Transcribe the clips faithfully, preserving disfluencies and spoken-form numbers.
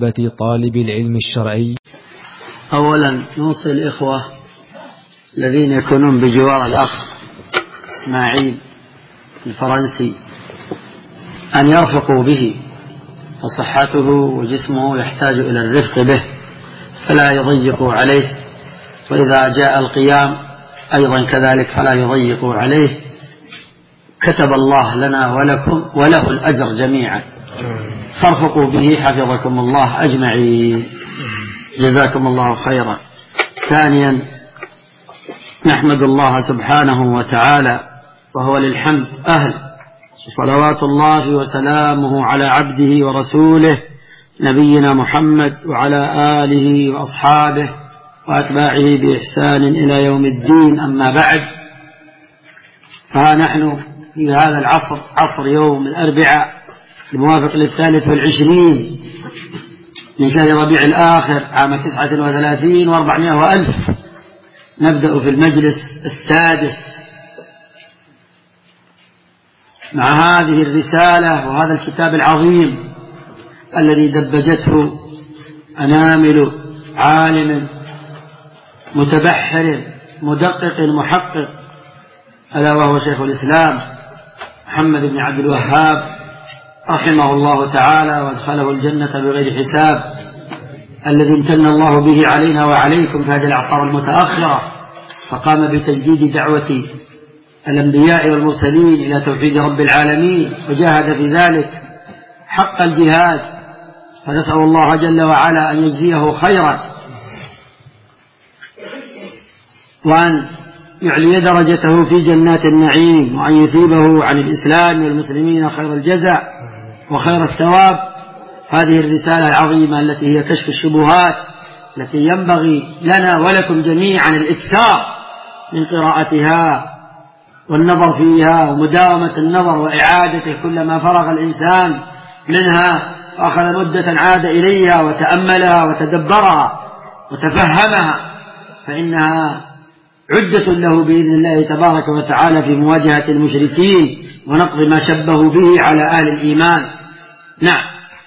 مثابة طالب العلم الشرعي. أولا نوصي الإخوة الذين يكونون بجوار الأخ إسماعيل الفرنسي أن يرفقوا به، فصحته وجسمه يحتاج إلى الرفق به، فلا يضيقوا عليه، وإذا جاء القيام أيضا كذلك فلا يضيقوا عليه. كتب الله لنا ولكم وله الأجر جميعا، فارفقوا به حفظكم الله أجمعين، جزاكم الله خيرا. ثانيا نحمد الله سبحانه وتعالى وهو للحمد أهل، صلوات الله وسلامه على عبده ورسوله نبينا محمد وعلى آله وأصحابه وأتباعه بإحسان إلى يوم الدين. أما بعد، فها نحن في هذا العصر، عصر يوم الأربعاء الموافق للثالث والعشرين من شهر ربيع الآخر عام تسعة وثلاثين وأربعمائة وألف، نبدأ في المجلس السادس مع هذه الرسالة وهذا الكتاب العظيم الذي دبجته أنامل عالم متبحر مدقق محقق، ألا وهو شيخ الإسلام محمد بن عبد الوهاب رحمه الله تعالى وادخله الجنة بغير حساب، الذي امتن الله به علينا وعليكم في هذه الأعصار المتأخرة، فقام بتجديد دعوة الأنبياء والمرسلين إلى توحيد رب العالمين، وجاهد في ذلك حق الجهاد، فنسأل الله جل وعلا أن يجزيه خيرا، وأن يعلي درجته في جنات النعيم، وأن يثيبه عن الإسلام والمسلمين خير الجزاء وخير الثواب. هذه الرسالة العظيمة التي هي كشف الشبهات، التي ينبغي لنا ولكم جميعا الإكثار من قراءتها والنظر فيها ومداومة النظر وإعادته كلما فرغ الإنسان منها وأخذ مدة عاد إليها وتأملها وتدبرها وتفهمها، فإنها عدة له بإذن الله تبارك وتعالى في مواجهة المشركين ونقض ما شبهوا به على أهل الإيمان. نعم.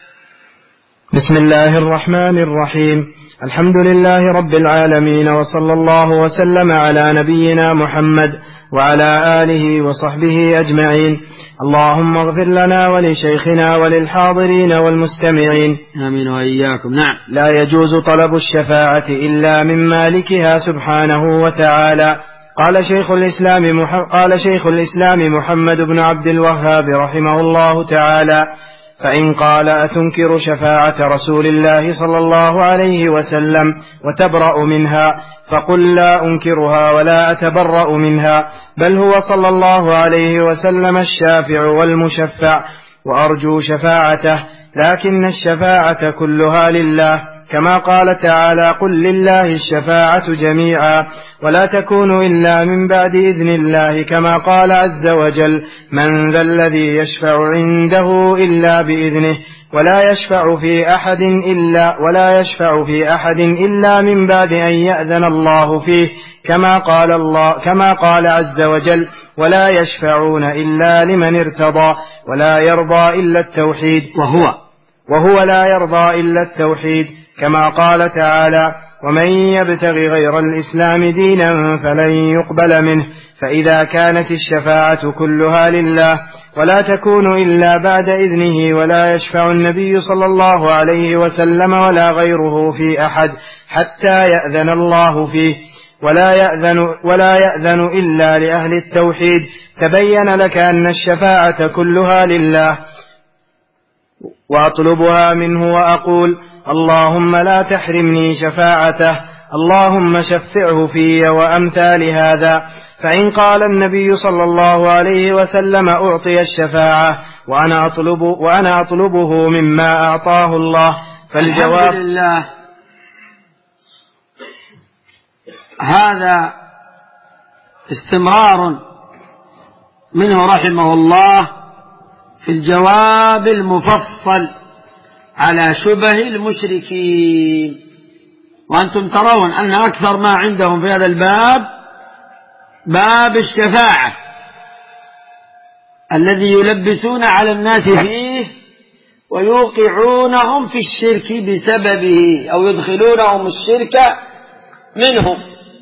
بسم الله الرحمن الرحيم. الحمد لله رب العالمين، وصلى الله وسلم على نبينا محمد وعلى آله وصحبه أجمعين. اللهم اغفر لنا ولشيخنا وللحاضرين والمستمعين، آمين وإياكم. نعم. لا يجوز طلب الشفاعة إلا من مالكها سبحانه وتعالى. قال شيخ الإسلام مح... قال شيخ الإسلام محمد بن عبد الوهاب رحمه الله تعالى: فإن قال أتنكر شفاعة رسول الله صلى الله عليه وسلم وتبرأ منها، فقل لا أنكرها ولا أتبرأ منها، بل هو صلى الله عليه وسلم الشافع والمشفع، وأرجو شفاعته، لكن الشفاعة كلها لله، كما قال تعالى: قل لله الشفاعة جميعا ولا تكون إلا من بعد إذن الله، كما قال عز وجل: من ذا الذي يشفع عنده إلا بإذنه ولا يشفع في أحد إلا ولا يشفع في أحد إلا من بعد أن يأذن الله فيه، كما قال الله كما قال عز وجل: ولا يشفعون إلا لمن ارتضى ولا يرضى إلا التوحيد وهو وهو لا يرضى إلا التوحيد، كما قال تعالى: ومن يبتغي غير الإسلام دينا فلن يقبل منه. فإذا كانت الشفاعة كلها لله ولا تكون إلا بعد إذنه، ولا يشفع النبي صلى الله عليه وسلم ولا غيره في أحد حتى يأذن الله فيه، ولا يأذن, ولا يأذن إلا لأهل التوحيد، تبين لك أن الشفاعة كلها لله، وأطلبها منه وأقول: اللهم لا تحرمني شفاعته، اللهم شفعه في، وأمثال هذا. فإن قال النبي صلى الله عليه وسلم: أعطي الشفاعة وأنا, أطلب وأنا أطلبه مما أعطاه الله، فالجواب: الحمد لله. هذا استمرار منه رحمه الله في الجواب المفصل على شبه المشركين، وأنتم ترون أن أكثر ما عندهم في هذا الباب باب الشفاعة الذي يلبسون على الناس فيه ويوقعونهم في الشرك بسببه، أو يدخلونهم الشرك منه.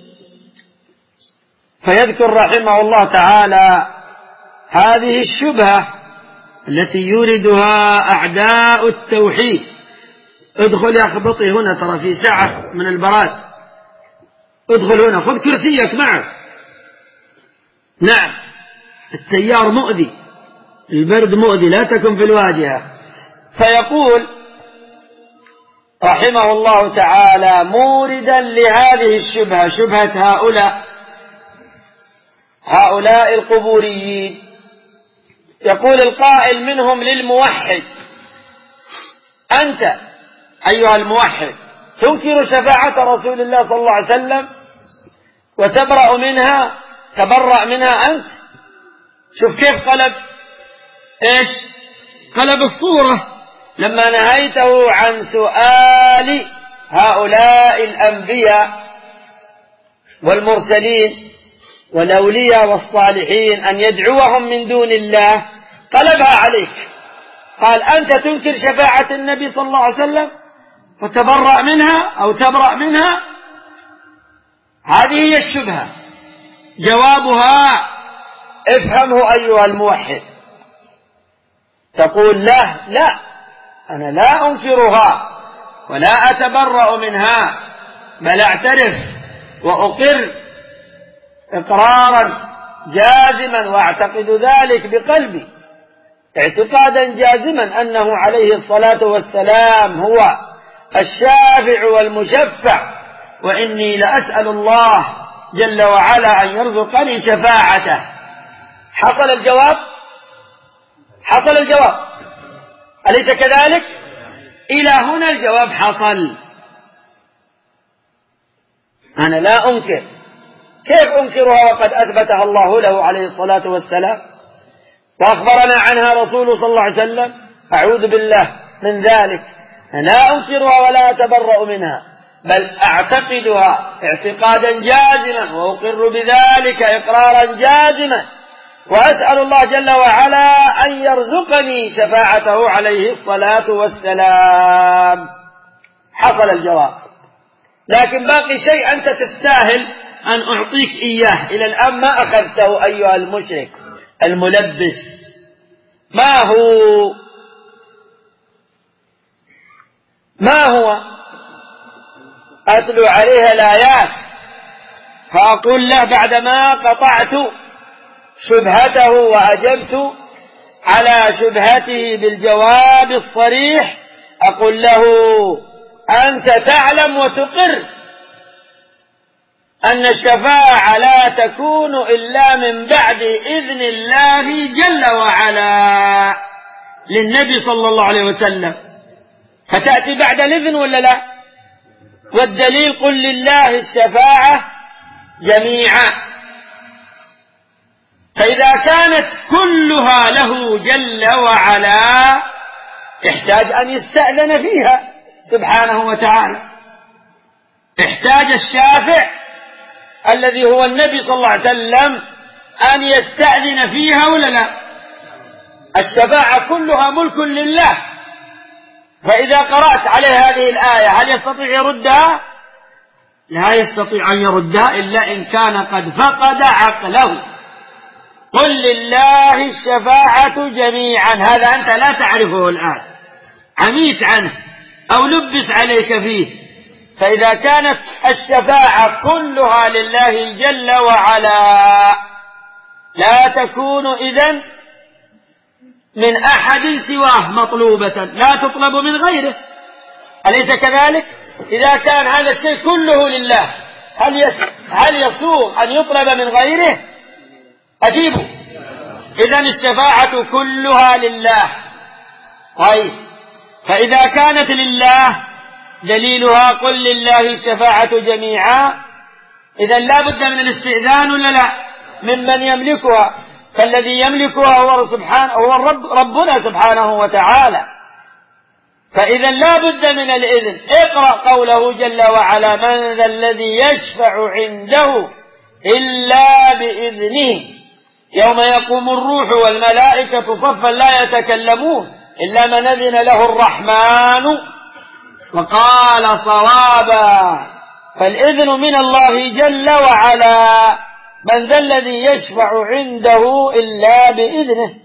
فيذكر رحمه الله تعالى هذه الشبهة التي يوردها أعداء التوحيد. ادخل يا خبطي هنا، ترى في ساعة من البراد، ادخل هنا، خذ كرسيك معك. نعم، التيار مؤذي، البرد مؤذي، لا تكن في الواجهة. فيقول رحمه الله تعالى موردا لهذه الشبهة، شبهة هؤلاء هؤلاء القبوريين، يقول القائل منهم للموحد: أنت أيها الموحد تنكر شفاعة رسول الله صلى الله عليه وسلم وتبرأ منها، تبرأ منها أنت. شوف كيف قلب إيش قلب الصورة لما نهيته عن سؤال هؤلاء الأنبياء والمرسلين والأولياء والصالحين أن يدعوهم من دون الله، قلبها عليك. قال: أنت تنكر شفاعة النبي صلى الله عليه وسلم وتبرأ منها أو تبرأ منها. هذه هي الشبهة. جوابها افهمه أيها الموحد، تقول: لا لا، أنا لا أنكرها ولا أتبرأ منها، بل أعترف وأقر إقرارا جازما وأعتقد ذلك بقلبي اعتقادا جازما أنه عليه الصلاة والسلام هو الشافع والمشفع، وإني لأسأل الله جل وعلا أن يرزقني شفاعته. حصل الجواب؟ حصل الجواب، أليس كذلك؟ إلى هنا الجواب حصل. أنا لا أنكر. كيف أنكرها وقد أثبتها الله له عليه الصلاة والسلام وأخبرنا عنها رسوله صلى الله عليه وسلم؟ أعوذ بالله من ذلك. أنا لا أنكرها ولا أتبرأ منها، بل أعتقدها اعتقادا جازما وأقر بذلك إقرارا جازما، وأسأل الله جل وعلا أن يرزقني شفاعته عليه الصلاة والسلام. حصل الجواب. لكن باقي شيء أنت تستاهل أن أعطيك إياه، إلى الآن ما أخذته أيها المشرك الملبس. ما هو ما هو أتلو عليها الآيات فأقول له بعدما قطعت شبهته وأجبت على شبهته بالجواب الصريح، أقول له: أنت تعلم وتقر أن الشفاعة لا تكون إلا من بعد إذن الله جل وعلا للنبي صلى الله عليه وسلم، فتأتي بعد الإذن ولا لا؟ والدليل: قل لله الشفاعة جميعا. فإذا كانت كلها له جل وعلا احتاج أن يستأذن فيها سبحانه وتعالى. احتاج الشافع الذي هو النبي صلى الله عليه وسلم أن يستأذن فيها ولا لا؟ الشفاعة كلها ملك لله. فإذا قرأت عليه هذه الآية هل يستطيع يردها؟ لا يستطيع أن يردها إلا إن كان قد فقد عقله. قل لله الشفاعة جميعا، هذا أنت لا تعرفه الآن، عميت عنه أو لبس عليك فيه. فإذا كانت الشفاعة كلها لله جل وعلا لا تكون إذن من أحد سواه مطلوبة، لا تطلب من غيره، أليس كذلك؟ إذا كان هذا الشيء كله لله هل هل يصوم أن يطلب من غيره؟ أجيبوا. إذن الشفاعة كلها لله. طيب، فإذا كانت لله دليلها قل لله الشفاعة جميعا، إذن لا بد من الاستئذان ولا لا؟ ممن يملكها، فالذي يملكها هو سبحانه، هو الرب ربنا سبحانه وتعالى. فإذا لا بد من الإذن. اقرأ قوله جل وعلا: من ذا الذي يشفع عنده إلا بإذنه يوم يقوم الروح والملائكة صفا لا يتكلمون إلا من أذن له الرحمن وقال صوابا. فالإذن من الله جل وعلا. من ذا الذي يشفع عنده إلا بإذنه.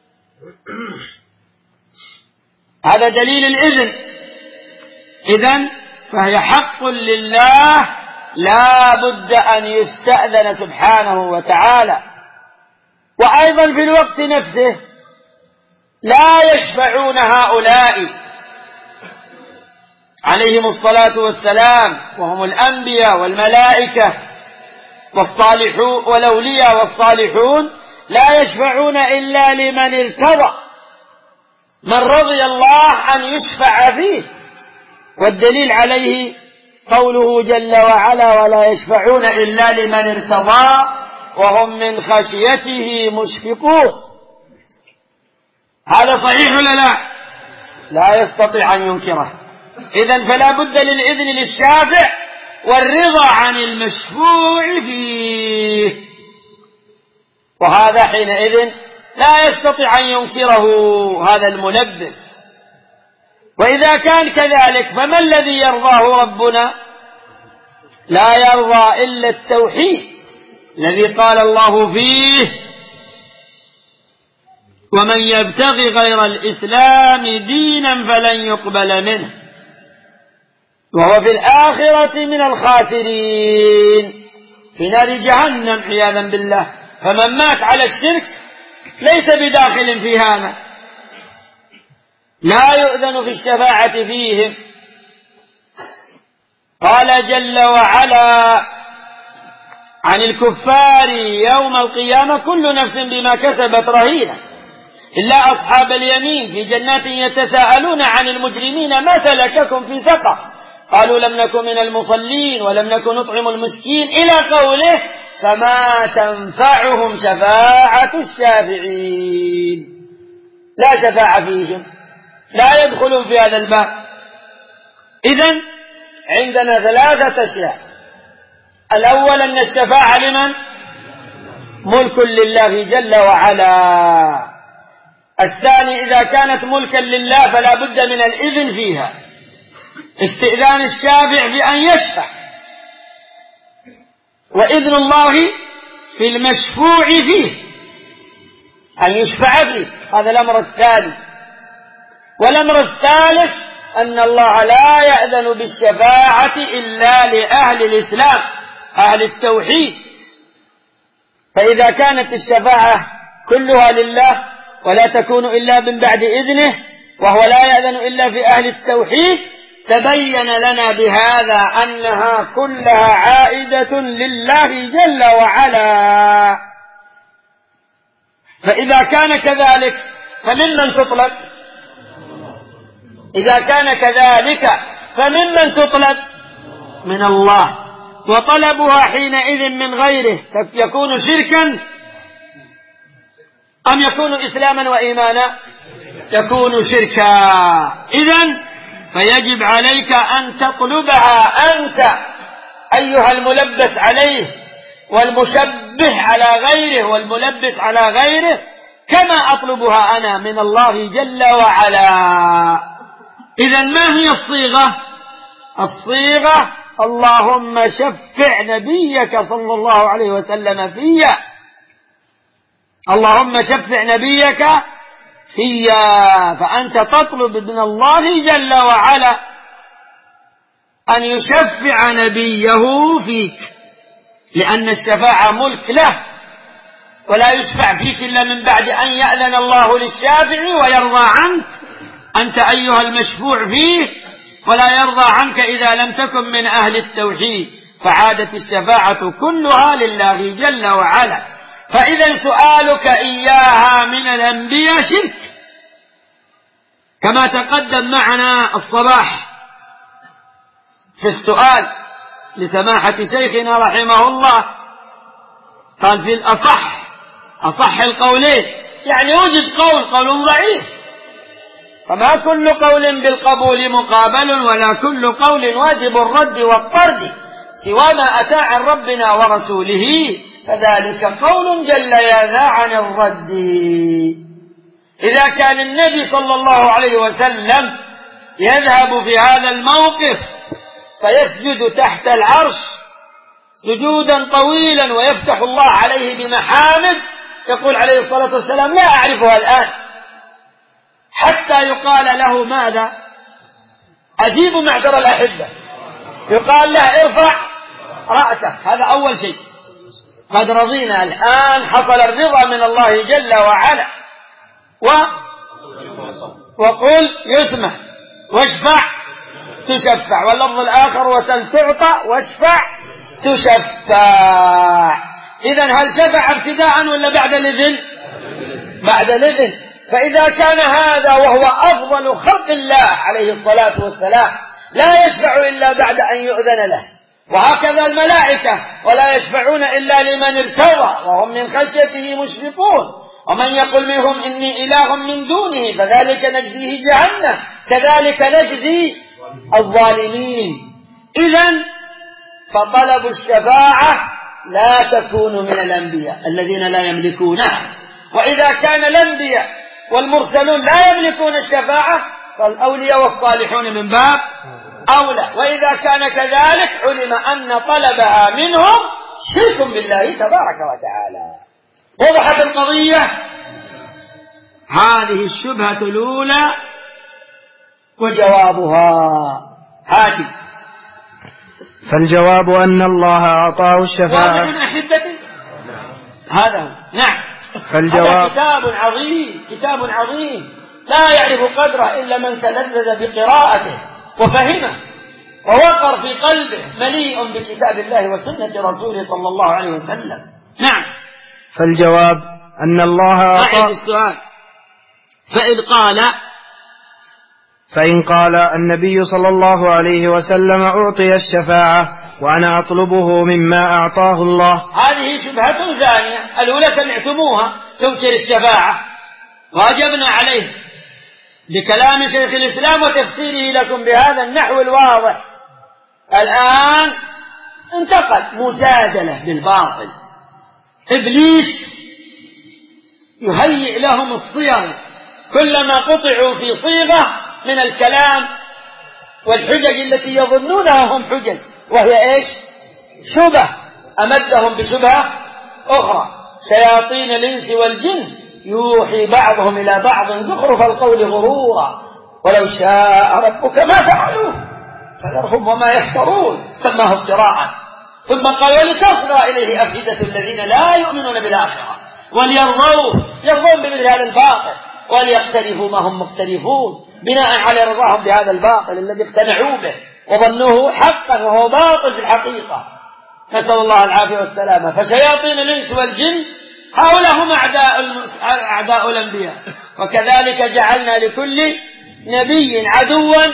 هذا دليل الإذن. إذن فهي حق لله لا بد أن يستأذن سبحانه وتعالى. وأيضا في الوقت نفسه لا يشفعون هؤلاء عليهم الصلاة والسلام وهم الأنبياء والملائكة والصالحون والأولياء والصالحون، لا يشفعون إلا لمن ارتضى، من رضي الله أن يشفع فيه. والدليل عليه قوله جل وعلا: ولا يشفعون إلا لمن ارتضى وهم من خشيته مشفقون. هذا صحيح ولا لا؟ لا يستطيع أن ينكره. إذن فلا بد للإذن للشافع والرضا عن المشفوع فيه، وهذا حينئذ لا يستطيع أن ينكره هذا الملبس. وإذا كان كذلك فما الذي يرضاه ربنا؟ لا يرضى إلا التوحيد الذي قال الله فيه: ومن يبتغي غير الإسلام دينا فلن يقبل منه وهو في الآخرة من الخاسرين، في نار جهنم عياذا بالله. فمن مات على الشرك ليس بداخل في هذا، لا يؤذن في الشفاعة فيهم. قال جل وعلا عن الكفار يوم القيامة: كل نفس بما كسبت رهينة إلا أصحاب اليمين في جنات يتساءلون عن المجرمين ما سلككم في سقر قالوا لم نكن من المصلين ولم نكن نطعم المسكين إلى قوله: فما تنفعهم شفاعة الشافعين. لا شفاعة فيهم، لا يدخلون في هذا الباب. إذن عندنا ثلاثة أشياء: الأول أن الشفاعة لمن؟ ملك لله جل وعلا. الثاني إذا كانت ملكا لله فلا بد من الإذن فيها، استئذان الشافع بأن يشفع، وإذن الله في المشفوع فيه أن يشفع فيه. هذا الأمر الثاني. والأمر الثالث أن الله لا يأذن بالشفاعة إلا لأهل الإسلام، أهل التوحيد. فإذا كانت الشفاعة كلها لله ولا تكون إلا من بعد إذنه وهو لا يأذن إلا في أهل التوحيد، تبين لنا بهذا أنها كلها عائدة لله جل وعلا. فإذا كان كذلك فممن تطلب؟ إذا كان كذلك فممن تطلب؟ من الله. وطلبها حينئذ من غيره يكون شركا أم يكون إسلاما وإيمانا؟ يكون شركا. إذن فيجب عليك أن تطلبها أنت أيها الملبس عليه والمشبه على غيره والملبس على غيره، كما أطلبها أنا من الله جل وعلا. إذن ما هي الصيغة؟ الصيغة: اللهم شفع نبيك صلى الله عليه وسلم فيا، اللهم شفع نبيك فيا. فأنت تطلب من الله جل وعلا أن يشفع نبيه فيك، لأن الشفاعة ملك له، ولا يشفع فيك إلا من بعد أن يأذن الله للشافع ويرضى عنك أنت أيها المشفوع فيه، ولا يرضى عنك إذا لم تكن من أهل التوحيد. فعادت الشفاعة كلها لله جل وعلا. فإذا سؤالك إياها من الأنبياء شرك، كما تقدم معنا الصباح في السؤال لسماحة شيخنا رحمه الله. قال في الأصح، أصح القولين، يعني يوجد قول قول ضعيف، فما كل قول بالقبول مقابل ولا كل قول واجب الرد والطرد سوى ما أتى عن ربنا ورسوله، فذلك قول جل ياذا عن الرد. إذا كان النبي صلى الله عليه وسلم يذهب في هذا الموقف فيسجد تحت العرش سجودا طويلا ويفتح الله عليه بمحامد، يقول عليه الصلاة والسلام لا أعرفها الآن، حتى يقال له ماذا؟ أجيب معشر الأحبة، يقال له ارفع رأسك. هذا أول شيء، قد رضينا الآن، حصل الرضا من الله جل وعلا. و وقل يسمع واشفع تشفع، واللفظ الآخر وسل تعطى واشفع تشفع. إذن هل شفع ابتداء ولا بعد الإذن؟ بعد الإذن. فإذا كان هذا وهو أفضل خلق الله عليه الصلاة والسلام لا يشفع إلا بعد أن يؤذن له، وهكذا الملائكة ولا يشفعون إلا لمن ارتضى وهم من خشيته مشفقون، ومن يقل منهم إني إله من دونه فذلك نجزيه جهنم كذلك نجزي الظالمين. إذن فطلب الشفاعة لا تكون من الأنبياء الذين لا يملكونها، وإذا كان الأنبياء والمرسلون لا يملكون الشفاعة فالأولياء والصالحون من باب أولى. وإذا كان كذلك علم أن طلبها منهم شرك بالله تبارك وتعالى. وضحت القضية. هذه الشبهة الأولى وجوابها هاتي. فالجواب أن الله أعطاه الشفاعة. واضح أحبتي؟ هذا هو. نعم. فالجواب هذا كتاب عظيم، كتاب عظيم لا يعرف قدره إلا من تلذذ بقراءته وفهمه ووقر في قلبه، مليء بكتاب الله وسنة رسوله صلى الله عليه وسلم. نعم. فالجواب أن الله أعطاه السؤال. فإن قال فإن قال النبي صلى الله عليه وسلم أعطي الشفاعة وأنا أطلبه مما أعطاه الله، هذه شبهة ثانية. الأولى سمعتموها تنكر الشفاعة واجبنا عليه بكلام شيخ الإسلام وتفسيره لكم بهذا النحو الواضح. الآن انتقل مجادلة بالباطل. إبليس يهيئ لهم الصيغ كلما قطعوا في صيغة من الكلام والحجج التي يظنونها هم حجج، وهي إيش؟ شبه. أمدهم بشبهة أخرى. شياطين الإنس والجن يوحي بعضهم إلى بعض زخرف القول غرورا ولو شاء ربك ما فعلوه فذرهم وما يفترون، سماه افتراء. ثم قال ولتصغى إليه أفئدة الذين لا يؤمنون بالآخرة وليرضوا يرضون بمثل هذا الباطل وليقترفوا ما هم مقترفون بناء على رضاهم بهذا الباطل الذي اقتنعوا به وظنوه حقا وهو باطل في الحقيقة. نسأل الله العافية والسلامة. فشياطين الإنس والجن هؤلاء هم أعداء, أعداء الأنبياء، وكذلك جعلنا لكل نبي عدوا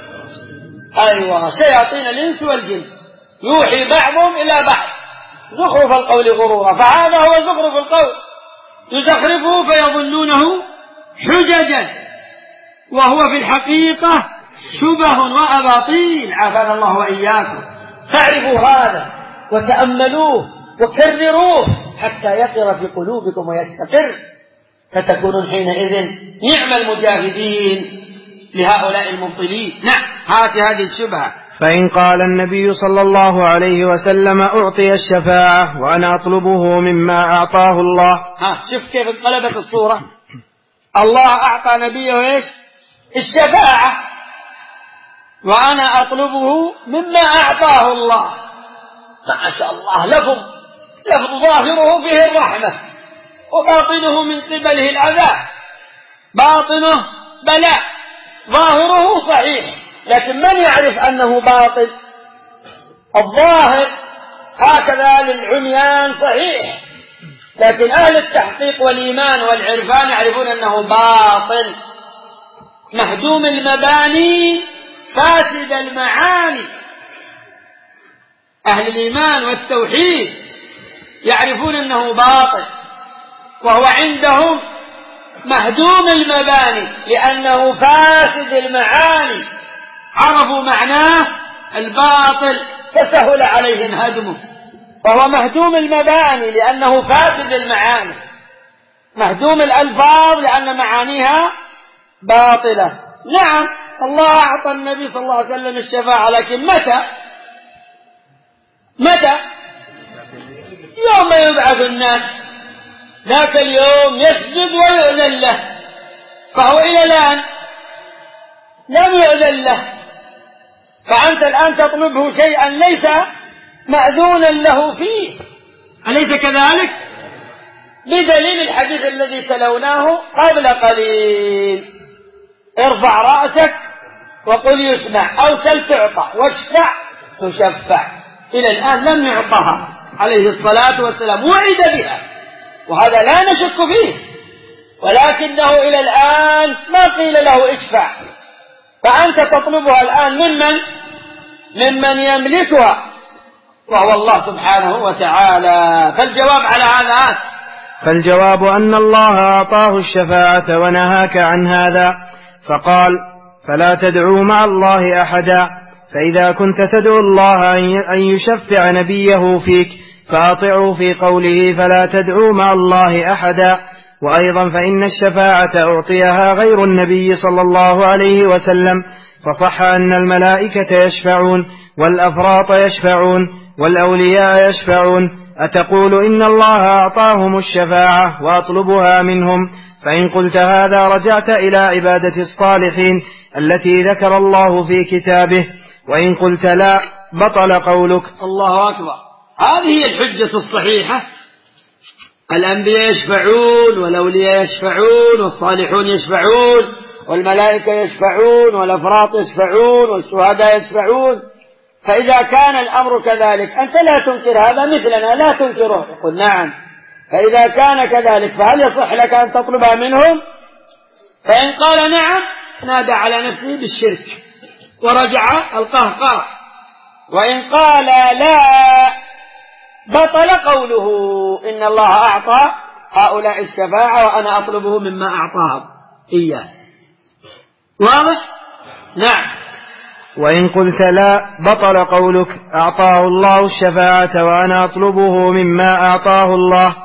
أيوة شياطين الإنس والجن يوحي بعضهم إلى بعض زخرف القول غرورا. فهذا هو زخرف القول، يزخرفه فيظنونه حججا وهو في الحقيقة شبه وأباطيل، عافانا الله وإياكم. فاعرفوا هذا وتأملوه وكرروه حتى يقر في قلوبكم ويستقر، فتكونون حينئذ نعم المجاهدين لهؤلاء المبطلين. نعم. هات هذه الشبهة. فإن قال النبي صلى الله عليه وسلم أعطي الشفاعة وأنا أطلبه مما أعطاه الله. ها شوف كيف انقلبت الصورة. الله أعطى نبيه إيش؟ الشفاعة، وأنا أطلبه مما أعطاه الله. ما شاء الله، لفظ لفظ ظاهره به الرحمة وباطنه من قبله العذاب. باطنه بلاء، ظاهره صحيح، لكن من يعرف أنه باطل؟ الظاهر هكذا للعميان صحيح، لكن أهل التحقيق والإيمان والعرفان يعرفون أنه باطل مهدوم المباني فاسد المعاني. أهل الإيمان والتوحيد يعرفون أنه باطل، وهو عندهم مهدوم المباني لأنه فاسد المعاني. عرفوا معناه الباطل فسهل عليهم هدمه، فهو مهدوم المباني لأنه فاسد المعاني. مهدوم الألفاظ لأن معانيها باطلة. نعم الله أعطى النبي صلى الله عليه وسلم الشفاعة، لكن متى؟ متى؟ يوم يبعث الناس، ذاك اليوم يسجد ويؤذن له، فهو إلى الآن لم يؤذن له، فأنت الآن تطلبه شيئا ليس مأذونا له فيه، أليس كذلك؟ بدليل الحديث الذي تلوناه قبل قليل: ارفع رأسك وقل يسمع، أو سل تعطى واشفع تشفع. إلى الآن لم يعطها عليه الصلاة والسلام، وعد بها وهذا لا نشك فيه، ولكنه إلى الآن ما قيل له اشفع، فأنت تطلبها الآن ممن ممن يملكها وهو الله سبحانه وتعالى. فالجواب على هذا فالجواب أن الله أعطاه الشفاعة ونهاك عن هذا، فقال: فلا تدعوا مع الله أحدا. فإذا كنت تدعو الله أن يشفع نبيه فيك فأطعه في قوله فلا تدعوا مع الله أحدا. وأيضا فإن الشفاعة أعطيها غير النبي صلى الله عليه وسلم، فصح أن الملائكة يشفعون والأفراط يشفعون والأولياء يشفعون. أتقول إن الله أعطاهم الشفاعة وأطلبها منهم؟ فإن قلت هذا رجعت إلى عبادة الصالحين التي ذكر الله في كتابه، وإن قلت لا بطل قولك. الله أكبر. هذه هي الحجة الصحيحة. الأنبياء يشفعون والأولياء يشفعون والصالحون يشفعون والملائكة يشفعون والأفراط يشفعون والشهداء يشفعون. فإذا كان الأمر كذلك أنت لا تنكر هذا مثلنا لا تنكره. يقول نعم. فإذا كان كذلك فهل يصح لك أن تطلبها منهم؟ فإن قال نعم نادى على نفسه بالشرك ورجع القهقرة، وإن قال لا بطل قوله إن الله أعطى هؤلاء الشفاعة وأنا أطلبه مما أعطاهم إياه. واضح؟ نعم. وإن قلت لا بطل قولك أعطاه الله الشفاعة وأنا أطلبه مما أعطاه الله.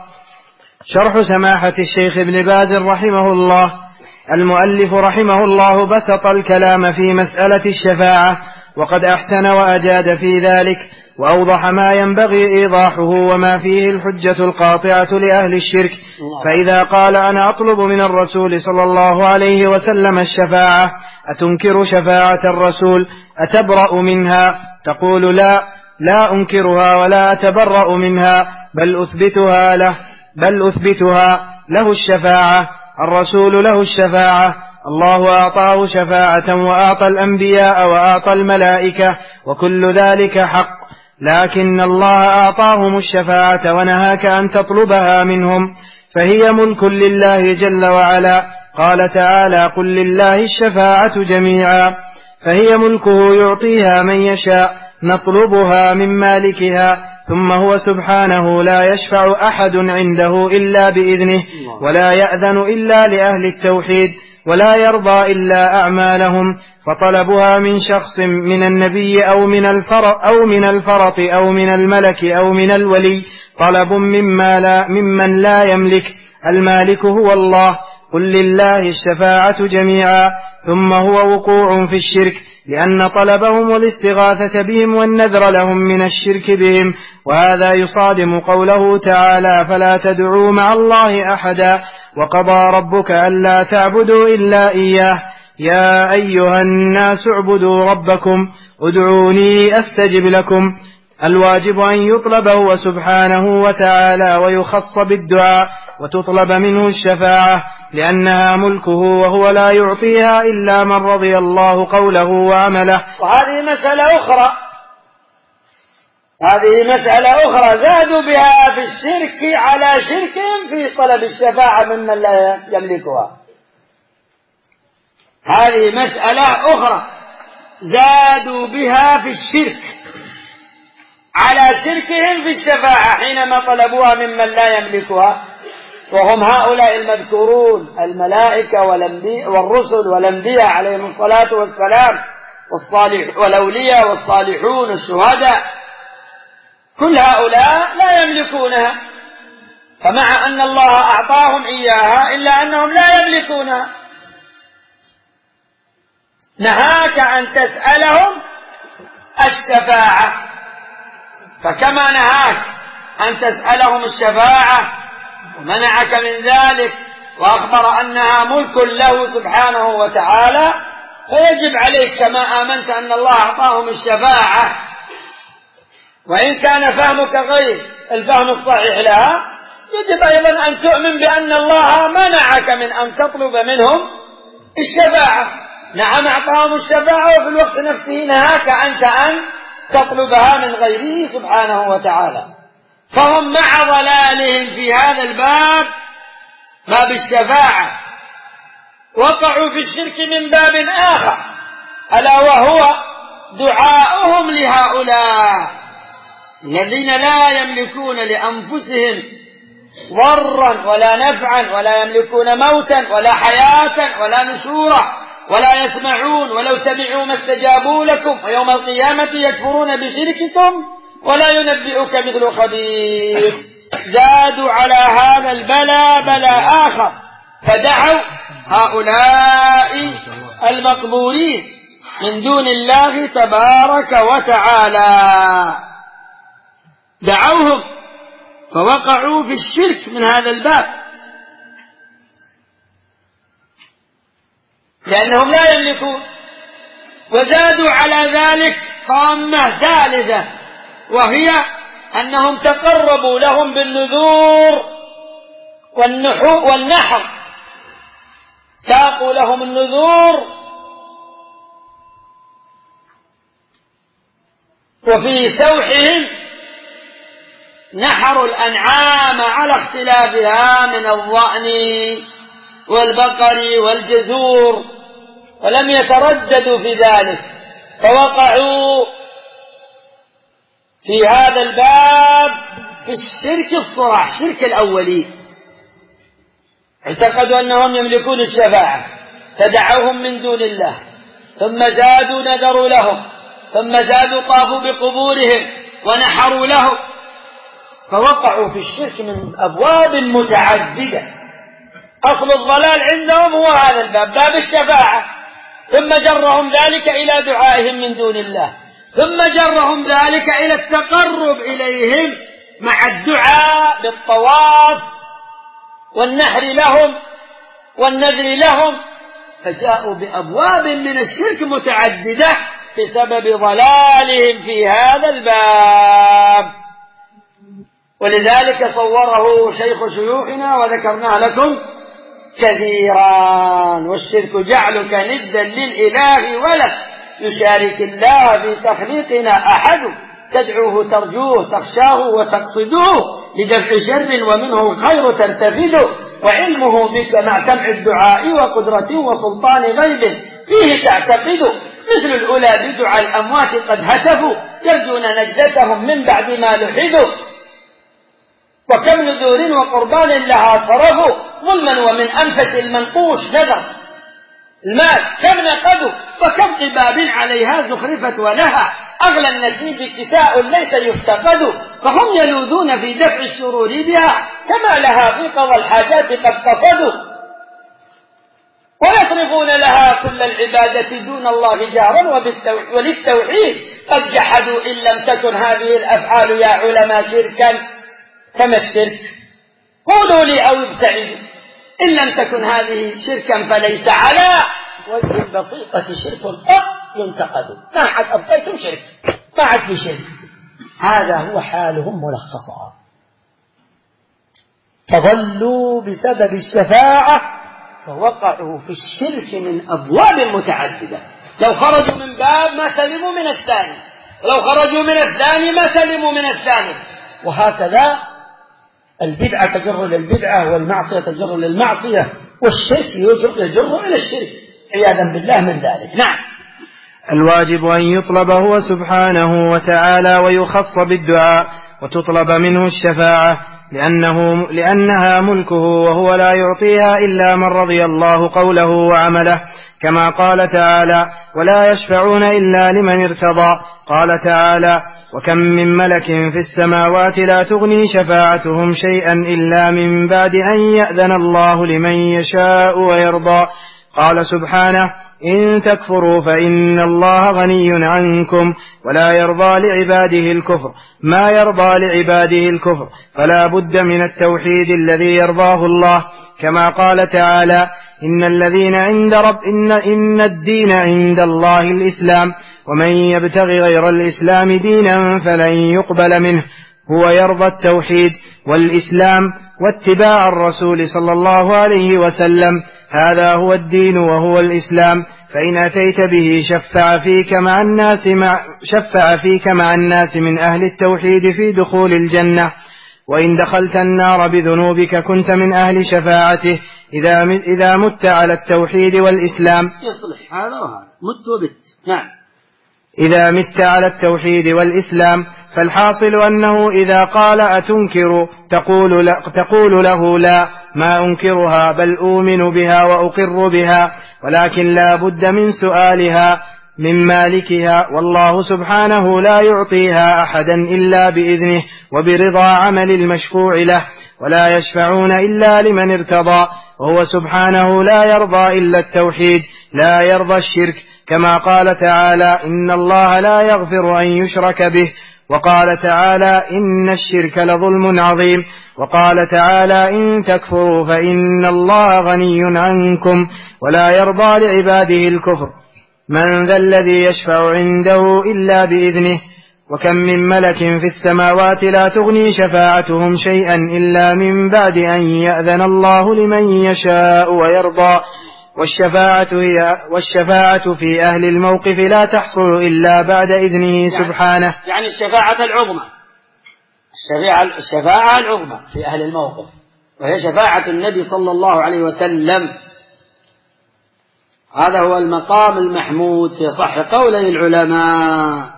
شرح سماحة الشيخ ابن باز رحمه الله. المؤلف رحمه الله بسط الكلام في مسألة الشفاعة، وقد أحسن وأجاد في ذلك، وأوضح ما ينبغي إيضاحه وما فيه الحجة القاطعة لأهل الشرك. فإذا قال أنا أطلب من الرسول صلى الله عليه وسلم الشفاعة، أتنكر شفاعة الرسول؟ أتبرأ منها؟ تقول لا لا أنكرها ولا أتبرأ منها، بل أثبتها له بل أثبتها له الشفاعة. الرسول له الشفاعة، الله أعطاه شفاعة وأعطى الأنبياء وأعطى الملائكة، وكل ذلك حق، لكن الله أعطاهم الشفاعة ونهاك أن تطلبها منهم، فهي ملك لله جل وعلا. قال تعالى: قل لله الشفاعة جميعا، فهي ملكه يعطيها من يشاء، نطلبها من مالكها. ثم هو سبحانه لا يشفع أحد عنده إلا بإذنه، ولا يأذن إلا لأهل التوحيد، ولا يرضى إلا أعمالهم. فطلبها من شخص من النبي أو من الفرط أو من الفرط أو من الملك أو من الولي طلب مما لا ممن لا يملك. المالك هو الله. قل لله الشفاعة جميعا. ثم هو وقوع في الشرك، لأن طلبهم والاستغاثة بهم والنذر لهم من الشرك بهم، وهذا يصادم قوله تعالى: فلا تدعوا مع الله أحدا، وقضى ربك ألا تعبدوا إلا إياه، يا أيها الناس اعبدوا ربكم ادعوني أستجب لكم. الواجب أن يطلب هو سبحانه وتعالى ويخص بالدعاء وتطلب منه الشفاعة، لأنها ملكه وهو لا يعطيها إلا من رضي الله قوله وعمله. وهذه مسألة أخرى هذه مسألة أخرى زادوا بها في الشرك على شركهم في طلب الشفاعة ممن لا يملكها. هذه مسألة أخرى زادوا بها في الشرك على شركهم في الشفاعة حينما طلبوها ممن لا يملكها، وهم هؤلاء المذكورون: الملائكة والرسل والأنبياء عليهم الصلاة والسلام، والصالح والأولياء والصالحون الشهداء، كل هؤلاء لا يملكونها. فمع أن الله أعطاهم إياها إلا أنهم لا يملكونها. نهاك أن تسألهم الشفاعة، فكما نهاك أن تسألهم الشفاعة ومنعك من ذلك وأخبر أنها ملك له سبحانه وتعالى، فيجب عليك كما آمنت أن الله أعطاهم الشفاعة، وإن كان فهمك غير الفهم الصحيح لها، يجب أيضا أن تؤمن بأن الله منعك من أن تطلب منهم الشفاعة. نعم أعطاهم الشفاعة وفي الوقت نفسه نهاك أنت أن تطلبها من غيره سبحانه وتعالى. فهم مع ضلالهم في هذا الباب، باب الشفاعة، وقعوا في الشرك من باب آخر، ألا وهو دعاؤهم لهؤلاء الذين لا يملكون لأنفسهم ضرا ولا نفعا، ولا يملكون موتا ولا حياة ولا نشورا، ولا يسمعون، ولو سمعوا ما استجابوا لكم، ويوم القيامة يكفرون بشرككم ولا ينبئك مثل خبير. زادوا على هذا البلاء بلاء آخر، فدعوا هؤلاء المقبورين من دون الله تبارك وتعالى، دعوهم فوقعوا في الشرك من هذا الباب، لأنهم لا يملكون. وزادوا على ذلك طامة ثالثة، وهي أنهم تقربوا لهم بالنذور والنحر، ساقوا لهم النذور، وفي سوحهم نحروا الأنعام على اختلافها من الضأن والبقر والجزور، ولم يترددوا في ذلك، فوقعوا في هذا الباب في الشرك الصراح، شرك الأولين. اعتقدوا أنهم يملكون الشفاعة فدعوهم من دون الله، ثم زادوا نذروا لهم، ثم زادوا طافوا بقبورهم ونحروا لهم، فوقعوا في الشرك من أبواب متعددة. أصل الضلال عندهم هو هذا الباب، باب الشفاعة، ثم جرهم ذلك إلى دعائهم من دون الله، ثم جرهم ذلك إلى التقرب إليهم مع الدعاء بالطواف والنحر لهم والنذر لهم، فجاءوا بأبواب من الشرك متعددة بسبب ضلالهم في هذا الباب. ولذلك صوره شيخ شيوخنا وذكرنا لكم كثيرا: والشرك جعلك ندا للإله ولك، يشارك الله في تخليقنا أحد، تدعوه ترجوه تخشاه وتقصده، لدفع شر ومنه الخير ترتفده، وعلمه بك مع سمع الدعاء وقدرته وسلطان غيب فيه تعتقد، مثل الأولى بدعاء الأموات قد هتفوا، يرجون نجدتهم من بعد ما لحدوا، وكم نذور وقربان لها صرفوا، ظلما ومن أنفس المنقوش نذر المال كم نقدوا، وكم قباب عليها زخرفت ولها أغلى النسيج كساء ليس يفتقد، فهم يلوذون في دفع الشرور بها كما لها في قضى الحاجات قد قصدوا، ويصرفون لها كل العبادة دون الله جهرا، وللتوحيد قد جحدوا إن لم تكن هذه الأفعال يا علماء شركا. كما الشرك؟ قولوا لي أو ابتعدوا، إن لم تكن هذه شركا فليس على وجه البسيطة شرك قط ينتقد، ما عاد أبقيتم شرك، ما عاد في شرك. هذا هو حالهم ملخصا، فضلوا بسبب الشفاعة فوقعوا في الشرك من أبواب متعددة. لو خرجوا من باب ما سلموا من الثاني، ولو خرجوا من الثاني ما سلموا من الثاني، وهكذا البدعة تجر للبدعة، والمعصية تجر للمعصية، والشرك يجر, يجر إلى الشرك عياذا بالله من ذلك. نعم. الواجب أن يطلب هو سبحانه وتعالى ويخص بالدعاء، وتطلب منه الشفاعة، لأنه لأنها ملكه، وهو لا يعطيها إلا من رضي الله قوله وعمله، كما قال تعالى: ولا يشفعون إلا لمن ارتضى. قال تعالى: وكم من ملك في السماوات لا تغني شفاعتهم شيئا إلا من بعد أن يأذن الله لمن يشاء ويرضى. قال سبحانه إن تكفروا فإن الله غني عنكم ولا يرضى لعباده الكفر ما يرضى لعباده الكفر فلا بد من التوحيد الذي يرضاه الله، كما قال تعالى إن الذين عند رب إن, إن الدين عند الله الإسلام ومن يبتغي غير الإسلام دينا فلن يقبل منه. هو يرضى التوحيد والإسلام واتباع الرسول صلى الله عليه وسلم، هذا هو الدين وهو الإسلام. فإن أتيت به شفع فيك مع الناس مع شفع فيك مع الناس من أهل التوحيد في دخول الجنة، وإن دخلت النار بذنوبك كنت من أهل شفاعته إذا إذا مت على التوحيد والإسلام. يصلح هذا وهذا مت وبت. نعم. إذا مت على التوحيد والإسلام، فالحاصل أنه إذا قال أتنكر تقول, لا تقول له لا ما أنكرها بل أؤمن بها وأقر بها، ولكن لا بد من سؤالها من مالكها، والله سبحانه لا يعطيها أحدا إلا بإذنه وبرضا عمل المشفوع له، ولا يشفعون إلا لمن ارتضى، وهو سبحانه لا يرضى إلا التوحيد لا يرضى الشرك، كما قال تعالى إن الله لا يغفر أن يشرك به، وقال تعالى إن الشرك لظلم عظيم، وقال تعالى إن تكفروا فإن الله غني عنكم ولا يرضى لعباده الكفر من ذا الذي يشفع عنده إلا بإذنه. وكم من ملك في السماوات لا تغني شفاعتهم شيئا إلا من بعد أن يأذن الله لمن يشاء ويرضى. والشفاعة, هي والشفاعة في أهل الموقف لا تحصل إلا بعد إذنه سبحانه. يعني الشفاعة العظمى، الشفاعة العظمى في أهل الموقف، وهي شفاعة النبي صلى الله عليه وسلم. هذا هو المقام المحمود في صح قولي العلماء.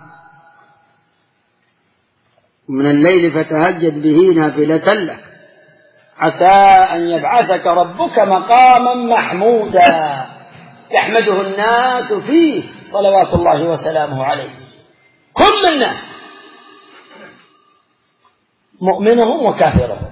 من الليل فتهجد به نافلة لك عسى أن يبعثك ربك مقاما محمودا يحمده الناس فيه صلوات الله وسلامه عليه. كل الناس مؤمنهم وكافرهم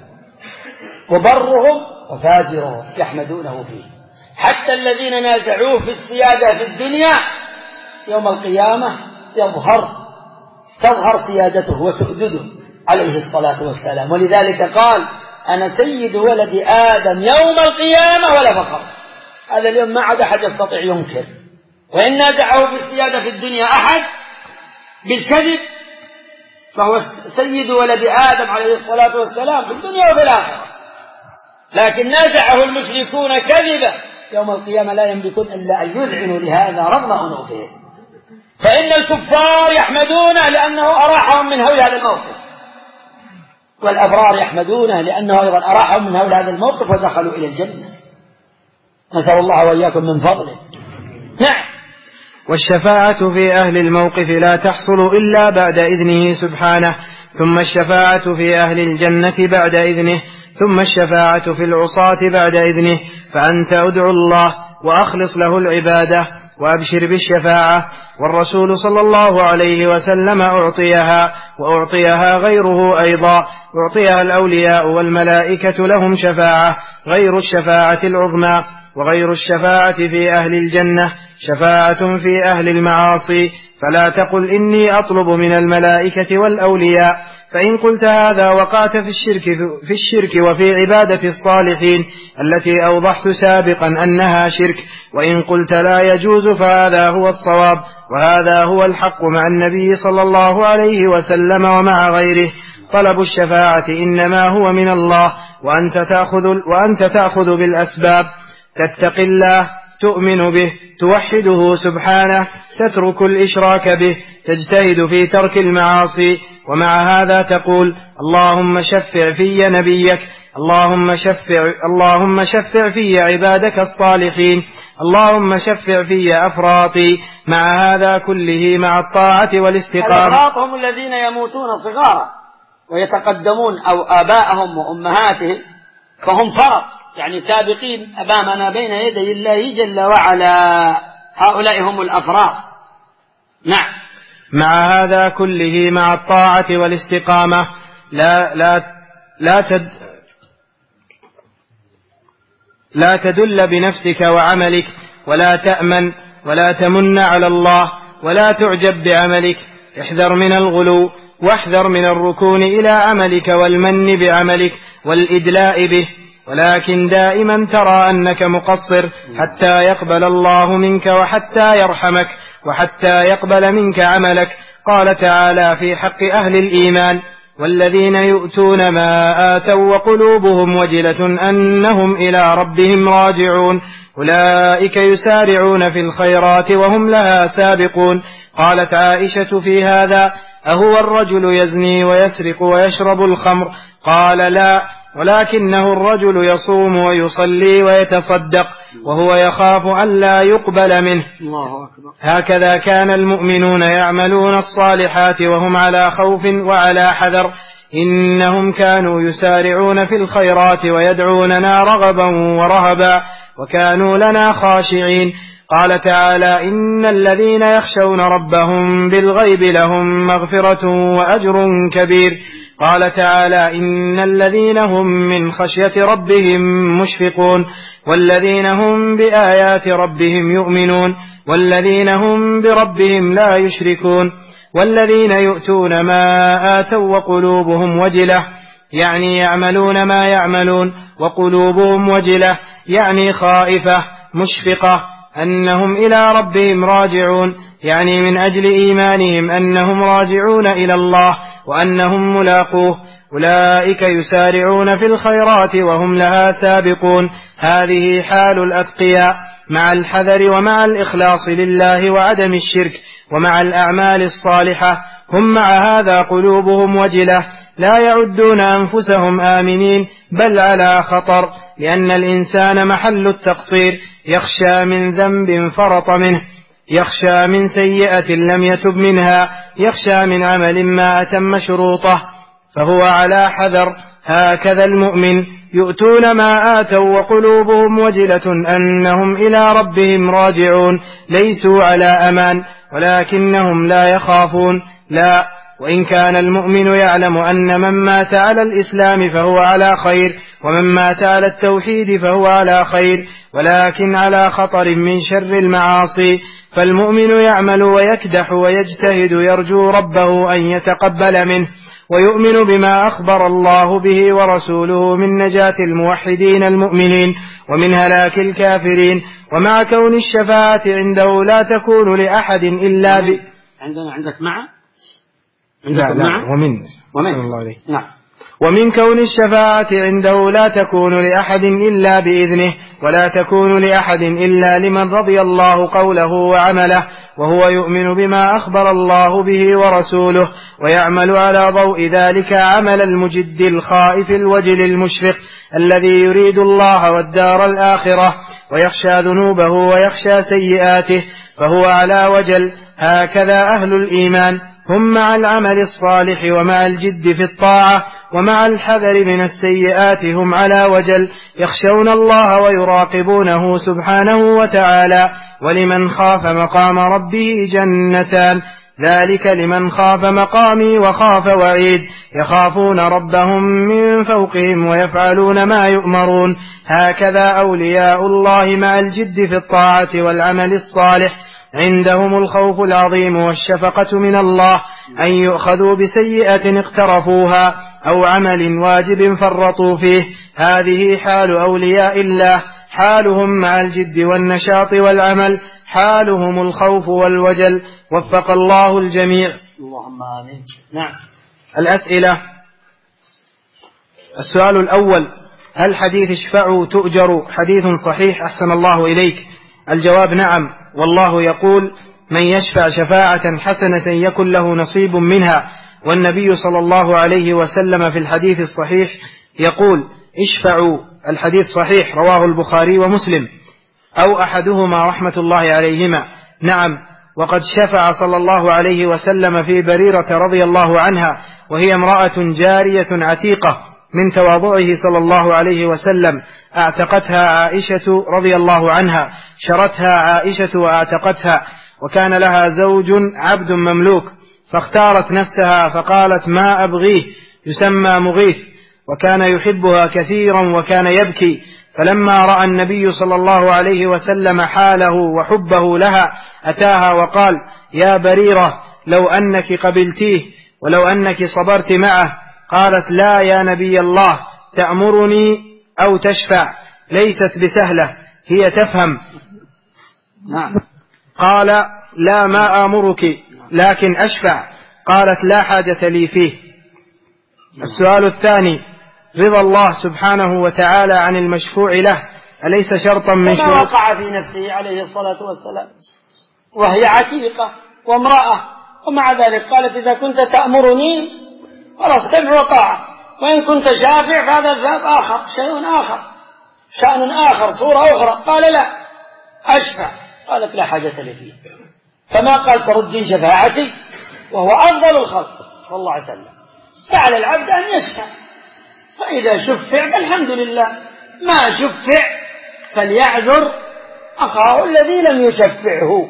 وبرهم وفاجرهم يحمدونه فيه، حتى الذين نازعوه في السيادة في الدنيا يوم القيامة يظهر تظهر سيادته وسؤدده عليه الصلاة والسلام. ولذلك قال أنا سيد ولد آدم يوم القيامة ولا فخر. هذا اليوم ما عاد أحد يستطيع ينكر، وإن نازعه في السيادة في الدنيا أحد بالكذب فهو سيد ولد آدم عليه الصلاة والسلام في الدنيا وفي الآخرة. لكن نازعه المشركون كذبا يوم القيامة لا يملكون إلا أن يذعنوا لهذا رغم أنوفهم. فإن الكفار يحمدونه لأنه أراحهم من هول هذا الموقف، والأبرار يحمدونه لأنه أيضا أراحهم من هول هذا الموقف ودخلوا إلى الجنة. نسأل الله وإياكم من فضله. نعم. والشفاعة في أهل الموقف لا تحصل إلا بعد إذنه سبحانه، ثم الشفاعة في أهل الجنة بعد إذنه، ثم الشفاعة في العصاة بعد إذنه. فأنت أدعو الله وأخلص له العبادة وأبشر بالشفاعة. والرسول صلى الله عليه وسلم أعطيها وأعطيها غيره أيضا، أعطيها الأولياء والملائكة لهم شفاعة غير الشفاعة العظمى. وغير الشفاعة في أهل الجنة شفاعة في أهل المعاصي. فلا تقل إني أطلب من الملائكة والأولياء، فإن قلت هذا وقعت في الشرك, في الشرك وفي عبادة الصالحين التي أوضحت سابقا أنها شرك. وإن قلت لا يجوز فهذا هو الصواب، وهذا هو الحق مع النبي صلى الله عليه وسلم ومع غيره. طلب الشفاعة إنما هو من الله، وأنت تأخذ, وأنت تأخذ بالأسباب، تتقي الله، تؤمن به، توحده سبحانه، تترك الإشراك به، تجتهد في ترك المعاصي. ومع هذا تقول اللهم شفع في نبيك، اللهم شفع, اللهم شفع في عبادك الصالحين، اللهم شفع في أفراطي. مع هذا كله مع الطاعة والاستقامة. الأفراط هم الذين يموتون صغارا ويتقدمون أو آباءهم وأمهاتهم، فهم فرط يعني سابقين أمامنا بين يدي الله جل وعلا. هؤلاء هم الأفراط. نعم. مع هذا كله مع الطاعة والاستقامة لا, لا, لا, تد لا تدل بنفسك وعملك ولا تأمن ولا تمن على الله ولا تعجب بعملك. احذر من الغلو واحذر من الركون إلى عملك والمن بعملك والإدلاء به، ولكن دائما ترى أنك مقصر حتى يقبل الله منك وحتى يرحمك وحتى يقبل منك عملك. قال تعالى في حق أهل الإيمان: والذين يؤتون ما آتوا وقلوبهم وجلة أنهم إلى ربهم راجعون أولئك يسارعون في الخيرات وهم لها سابقون. قالت عائشة في هذا: أهو الرجل يزني ويسرق ويشرب الخمر؟ قال: لا، ولكنه الرجل يصوم ويصلي ويتصدق وهو يخاف أن لا يقبل منه. الله أكبر. هكذا كان المؤمنون يعملون الصالحات وهم على خوف وعلى حذر. إنهم كانوا يسارعون في الخيرات ويدعوننا رغبا ورهبا وكانوا لنا خاشعين. قال تعالى: إن الذين يخشون ربهم بالغيب لهم مغفرة وأجر كبير. قال تعالى: إن الذين هم من خشية ربهم مشفقون والذين هم بآيات ربهم يؤمنون والذين هم بربهم لا يشركون والذين يؤتون ما آتوا وقلوبهم وجلة، يعني يعملون ما يعملون، وقلوبهم وجلة يعني خائفة مشفقة أنهم إلى ربهم راجعون، يعني من أجل إيمانهم أنهم راجعون إلى الله وأنهم ملاقوه. أولئك يسارعون في الخيرات وهم لها سابقون. هذه حال الأتقياء مع الحذر ومع الإخلاص لله وعدم الشرك ومع الأعمال الصالحة. هم مع هذا قلوبهم وجلة، لا يعدون أنفسهم آمنين بل على خطر، لأن الإنسان محل التقصير، يخشى من ذنب فرط منه، يخشى من سيئة لم يتب منها، يخشى من عمل ما أتم شروطه، فهو على حذر. هكذا المؤمن يؤتون ما آتوا وقلوبهم وجلة أنهم إلى ربهم راجعون، ليسوا على أمان ولكنهم لا يخافون. لا، وإن كان المؤمن يعلم أن من مات على الإسلام فهو على خير ومن مات على التوحيد فهو على خير، ولكن على خطر من شر المعاصي. فالمؤمن يعمل ويكدح ويجتهد يرجو ربه أن يتقبل منه، ويؤمن بما أخبر الله به ورسوله من نجاة الموحدين المؤمنين ومن هلاك الكافرين. ومع كون الشفاعة عنده لا تكون لأحد إلا ب عندنا عندك مع لا لا مع؟ ومن ومن الله عليه. نعم. ومن كون الشفاعة عنده لا تكون لأحد إلا بإذنه، ولا تكون لأحد إلا لمن رضي الله قوله وعمله وهو يؤمن بما أخبر الله به ورسوله ويعمل على ضوء ذلك عمل المجد الخائف الوجل المشفق الذي يريد الله والدار الآخرة ويخشى ذنوبه ويخشى سيئاته، فهو على وجل. هكذا أهل الإيمان، هم مع العمل الصالح ومع الجد في الطاعة ومع الحذر من السيئات هم على وجل، يخشون الله ويراقبونه سبحانه وتعالى. ولمن خاف مقام ربه جنتان، ذلك لمن خاف مقامي وخاف وعيد، يخافون ربهم من فوقهم ويفعلون ما يؤمرون. هكذا أولياء الله مع الجد في الطاعة والعمل الصالح عندهم الخوف العظيم والشفقة من الله أن يؤخذوا بسيئة اقترفوها أو عمل واجب فرطوا فيه. هذه حال أولياء الله، حالهم مع الجد والنشاط والعمل، حالهم الخوف والوجل. وفق الله الجميع. اللهم آمين. نعم. الأسئلة. السؤال الأول: هل حديث اشفعوا تؤجر حديث صحيح أحسن الله إليك؟ الجواب: نعم، والله يقول: من يشفع شفاعة حسنة يكن له نصيب منها. والنبي صلى الله عليه وسلم في الحديث الصحيح يقول: اشفعوا. الحديث صحيح، رواه البخاري ومسلم أو أحدهما رحمة الله عليهما. نعم، وقد شفع صلى الله عليه وسلم في بريرة رضي الله عنها، وهي امرأة جارية عتيقة من تواضعه صلى الله عليه وسلم، اعتقتها عائشة رضي الله عنها، شرتها عائشة واعتقتها، وكان لها زوج عبد مملوك فاختارت نفسها فقالت ما أبغيه يسمى مغيث، وكان يحبها كثيرا وكان يبكي. فلما رأى النبي صلى الله عليه وسلم حاله وحبه لها أتاها وقال يا بريرة لو أنك قبلتيه ولو أنك صبرت معه. قالت لا يا نبي الله، تأمرني أو تشفع، ليست بسهلة، هي تفهم. نعم. قال لا ما آمرك لكن أشفع. قالت لا حاجة لي فيه. السؤال الثاني: رضا الله سبحانه وتعالى عن المشفوع له أليس شرطا من شروط؟ كما وقع في نفسه عليه الصلاة والسلام، وهي عتيقة وامرأة، ومع ذلك قالت إذا كنت تأمرني خلاص سمع وطاعة، وإن كنت شافع فهذا الباب آخر، شيء آخر، شأن آخر، صورة أخرى. قال لا أشفع. قالت لا حاجة لي فيه. فما قال تردين شفاعتي وهو أفضل الخلق صلى الله عليه وسلم. فعلى العبد أن يشفع، فإذا شفع فالحمد لله، ما شفع فليعذر أخاه الذي لم يشفعه.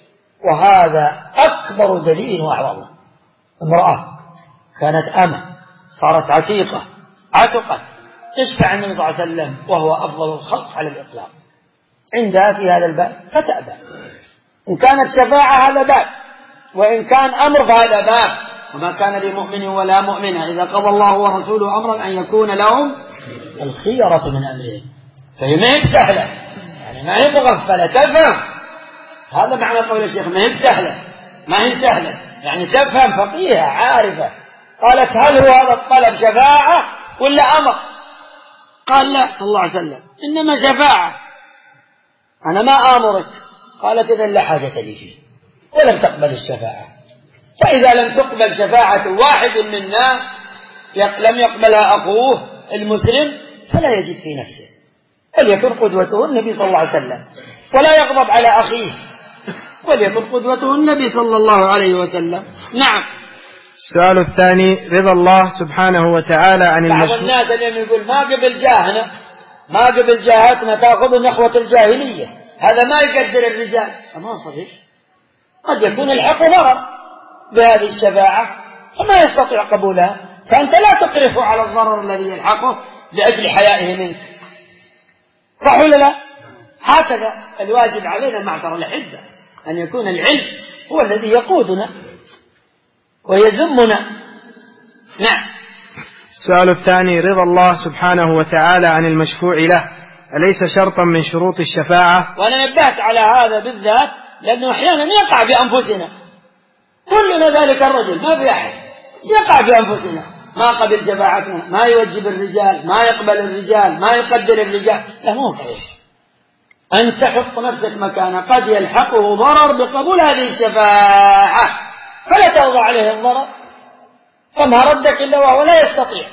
وهذا أكبر دليل وأعظم. امرأة كانت أمة صارت عتيقة عتقت تشفع النبي صلى الله عليه وسلم وهو أفضل الخلق على الإطلاق، عندها في هذا الباب فتأبى. إن كانت شفاعة هذا باب، وإن كان أمر فهذا باب. وما كان لمؤمن ولا مؤمنة إذا قضى الله ورسوله أمرا أن يكون لهم الخيرة من أمرهم. فهي ما هي سهلة، يعني ما هي مغفلة، تفهم. هذا معنى قول الشيخ ما هي سهلة، ما هي سهلة يعني تفهم، فقيهة عارفة. قالت هل هو هذا الطلب شفاعة ولا أمر؟ قال لا صلى الله عليه وسلم إنما شفاعة، أنا ما آمرك. قالت إذن لا حاجة لي فيه، ولم تقبل الشفاعة. فإذا لم تقبل شفاعة واحد منا لم يقبلها أخوه المسلم فلا يجد في نفسه، وليكن قدوته النبي صلى الله عليه وسلم، ولا يغضب على أخيه، وليكن قدوته النبي صلى الله عليه وسلم. نعم. السؤال الثاني: رضا الله سبحانه وتعالى عن المشروع. بعض الناس اليوم يقول ما قبل جاهنا، ما قبل جاهتنا، تأخذ نخوة الجاهلية، هذا ما يقدر الرجال. فما صحيح، قد يكون الحق ضرر بهذه الشفاعة فما يستطيع قبولها، فأنت لا تقرفه على الضرر الذي يلحقه لأجل حيائه منك، صح ولا لا؟ هكذا الواجب علينا معشر الأحبة أن يكون العلم هو الذي يقودنا ويذمنا. نعم. السؤال الثاني: رضا الله سبحانه وتعالى عن المشفوع له أليس شرطا من شروط الشفاعة؟ وأنا نبهت على هذا بالذات لأنه أحيانا يقع بأنفسنا، كلنا ذلك الرجل، ما في أحد يقع بأنفسنا، ما قبل شفاعتنا، ما يوجب الرجال، ما يقبل الرجال، ما يقدر الرجال. لا، مو صحيح. أن تحط نفسك مكانه، قد يلحقه ضرر بقبول هذه الشفاعة فلا توضع عليه الضرر، فما ردك إلا وهو لا يستطيع،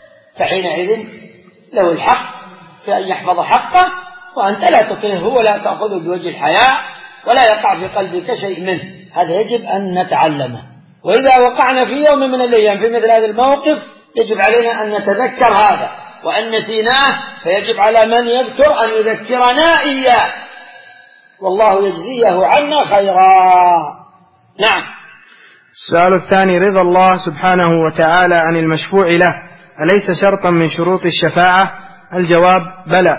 فحينئذ له الحق في أن يحفظ حقه، وأنت لا تكرهه ولا تأخذه بوجه الحياء ولا يقع في قلبك شيء منه. هذا يجب أن نتعلمه. وإذا وقعنا في يوم من الأيام في مثل هذا الموقف يجب علينا أن نتذكر هذا، وأن نسيناه فيجب على من يذكر أن يذكرنا إياه، والله يجزيه عنا خيرا. نعم. السؤال الثاني: رضا الله سبحانه وتعالى عن المشفوع له أليس شرطا من شروط الشفاعة؟ الجواب: بلى.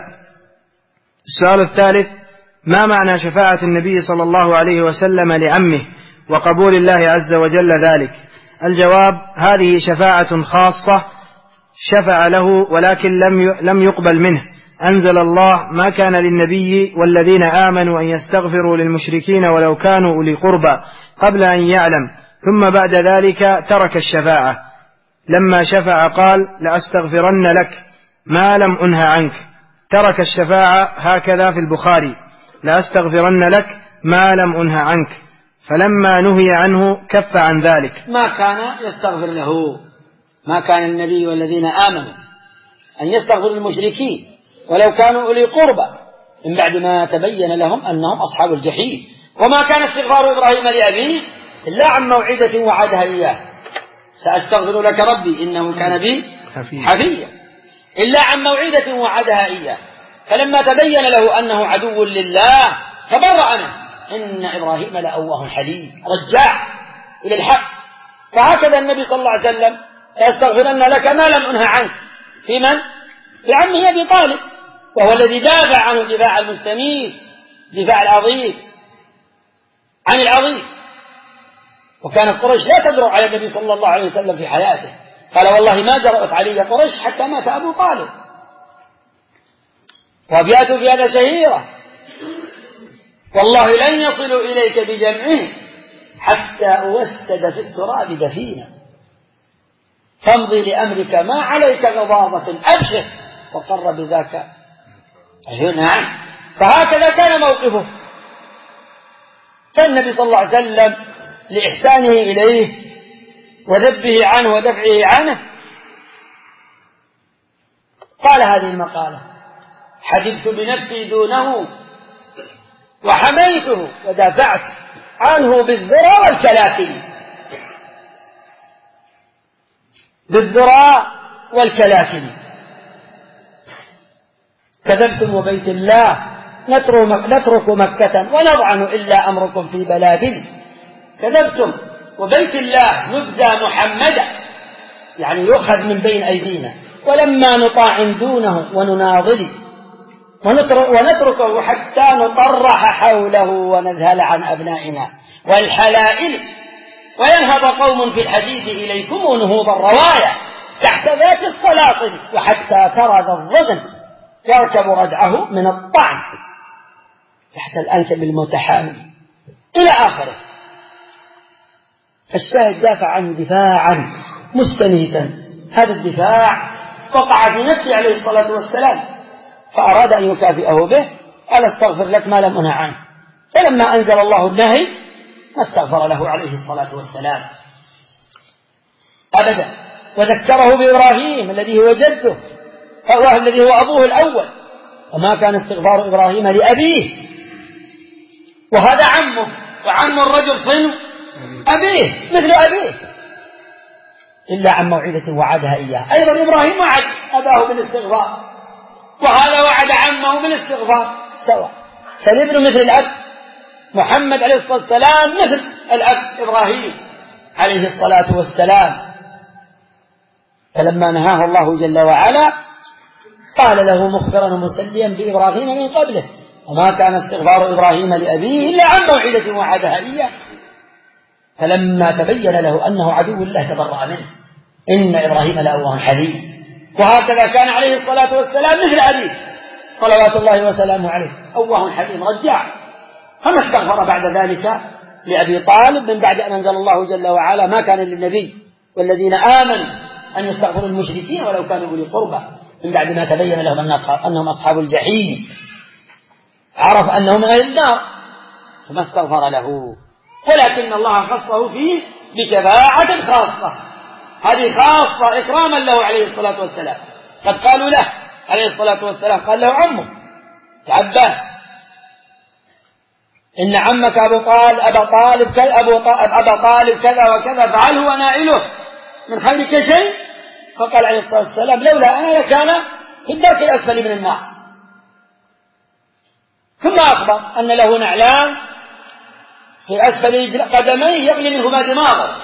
السؤال الثالث: ما معنى شفاعة النبي صلى الله عليه وسلم لعمه وقبول الله عز وجل ذلك؟ الجواب: هذه شفاعة خاصة شفع له ولكن لم لم يقبل منه. أنزل الله: ما كان للنبي والذين آمنوا أن يستغفروا للمشركين ولو كانوا أولي قربى قبل أن يعلم، ثم بعد ذلك ترك الشفاعة. لما شفع قال: لأستغفرن لك ما لم أنه عنك. ترك الشفاعة، هكذا في البخاري: لأستغفرن لك ما لم أنه عنك. فلما نهي عنه كف عن ذلك. ما كان يستغفر له، ما كان النبي والذين آمنوا أن يستغفروا للمشركين ولو كانوا أولي قربى من بعد ما تبين لهم أنهم أصحاب الجحيم. وما كان استغفار إبراهيم لأبيه إلا عن موعدة وعدها إياه: سأستغفر لك ربي إنه كان بي حفيا، إلا عن موعدة وعدها إياه. فلما تبين له أنه عدو لله تبرأ منه. إن إبراهيم لأواه حليم، رجاع إلى الحق فهكذا النبي صلى الله عليه وسلم لأستغفرن لك ما لم أنه عنك في من؟ في عمه أبي طالب، وهو الذي دافع عنه دفاع المستميت، دفاع العظيم عن العظيم. وكانت قريش لا تجرؤ على النبي صلى الله عليه وسلم في حياته، قال والله ما جرأت علي قريش حتى مات أبو طالب. وأبيات في هذا شهيرة: والله لن يصلوا إليك بجمعهم حتى أوسد في التراب دفينا، فامضي لأمرك ما عليك غضاضة أبشر وقر بذاك عيونها عنه. فهكذا كان موقفه. فالنبي صلى الله عليه وسلم لإحسانه إليه وذبه عنه ودفعه عنه قال هذه المقالة: حدثت بنفسي دونه وحميته ودافعت عنه بالذراع والكلاكل. بالذراع والكلاكل. كذبتم وبيت الله نترك مكة ونضعن إلا أمركم في بلادل. كذبتم وبيت الله نبذى محمدا، يعني يؤخذ من بين أيدينا، ولما نطاعن دونه ونناضل ونتركه حتى نطرح حوله ونذهل عن أبنائنا والحلائل. وينهض قوم في الحديث إليكم نهوض الرواية تحت ذات السلاطل، وحتى ترى ذا الظغن يركب ردعه من الطعن تحت الأنكب المتحامل إلى آخره. فالشاهد دافع عنه دفاعا مستميتا. هذا الدفاع وقع في نفسه عليه الصلاة والسلام، فأراد أن يكافئه به، قال استغفر لك ما لم أنه عنه. فلما أنزل الله النهي ما استغفر له عليه الصلاة والسلام أبدا، وذكره بإبراهيم الذي هو جده، الذي هو أبوه الأول، وما كان استغفار إبراهيم لأبيه، وهذا عمه، وعم الرجل صنو أبيه مثل أبيه، إلا عن موعدة وعدها إياه. أيضا إبراهيم وعد أباه بالاستغفار، وهذا وعد عمه بالاستغفار سواء. فالابن مثل الأب، محمد عليه الصلاة والسلام مثل الأب إبراهيم عليه الصلاة والسلام. فلما نهاه الله جل وعلا قال له مخبرا ومسليا بإبراهيم من قبله: وما كان استغفار إبراهيم لأبيه إلا عن موعدة وعدها إياه. فلما تبين له أنه عدو الله تبرأ منه. إن إبراهيم لأواه حليم. وهكذا كان عليه الصلاة والسلام مثل أبيه صلوات الله وسلامه عليه، أواه حليم رجع. فما استغفر بعد ذلك لأبي طالب من بعد أن أنزل الله جل وعلا: ما كان للنبي والذين آمنوا أن يستغفروا المشركين ولو كانوا أولي قربى، من بعد ما تبين لهم أنهم أصحاب الجحيم، عرف أنهم من أهل النار، فما استغفر له. ولكن الله خصه فيه بشفاعة خاصة، هذه خاصة إكراما له عليه الصلاة والسلام. قد قالوا له عليه الصلاة والسلام، قال له عمه عباس: إن عمك أبو طالب أبا طالب كذا أبو أبا طالب كذا وكذا، فعله ونائله من خيرك شيء؟ فقال عليه الصلاة والسلام: لولا أنا لكان في الدرك الأسفل من النار. ثم أخبر أن له نعلان في أسفل قدميه يغلي منهما دماغه،